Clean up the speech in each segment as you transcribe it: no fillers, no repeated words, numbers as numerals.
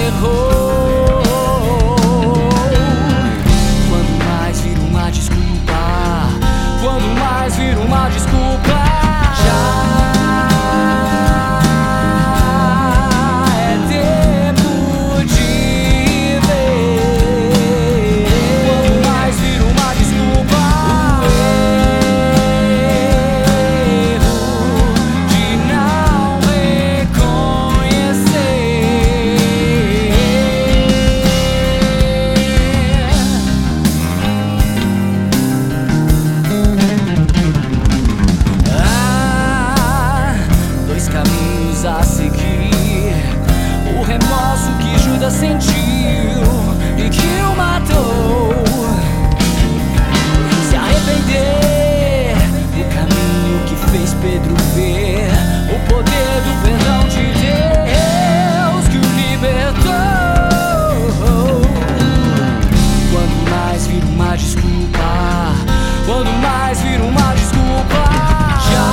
errou. Quando mais vira uma desculpa, quando mais vira uma desculpa, já é tempo de ver. Quando mais vira uma desculpa, o erro de não reconhecer. Dois caminhos a seguir: o remorso que Judas sentiu e que o matou. Se arrepender, o caminho que fez Pedro ver o poder do perdão de Deus que o libertou. Quando mais vira uma desculpa, quando mais vira uma desculpa, já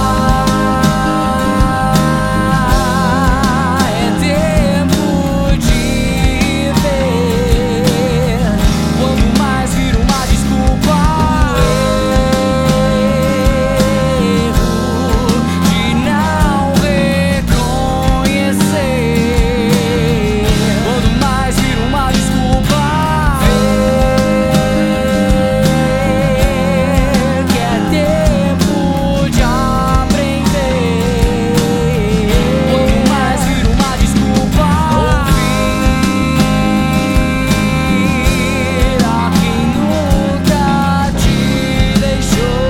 é tempo de ver. Quando mais vira uma desculpa, o erro de não reconhecer. Quando mais vira uma desculpa, ver que é tempo de aprender. Quando mais vira uma desculpa, ouvir a quem nunca te deixou.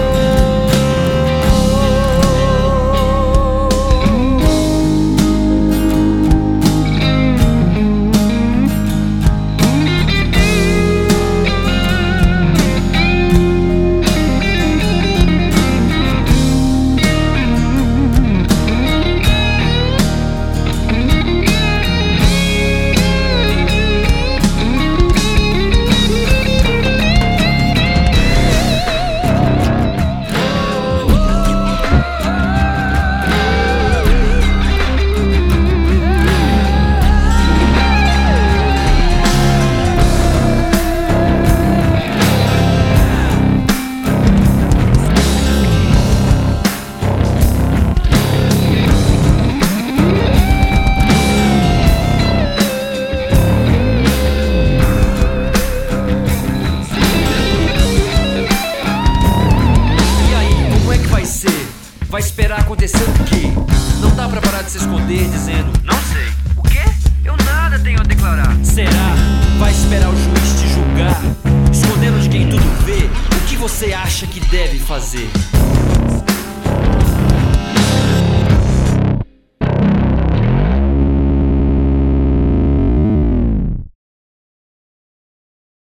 E aí, como é que vai ser? Vai esperar acontecer o quê? Não dá pra parar de se esconder dizendo não sei. O quê? Eu nada tenho a declarar. Será? Vai esperar o juiz te julgar, escondendo de quem tudo vê o que você acha que deve fazer?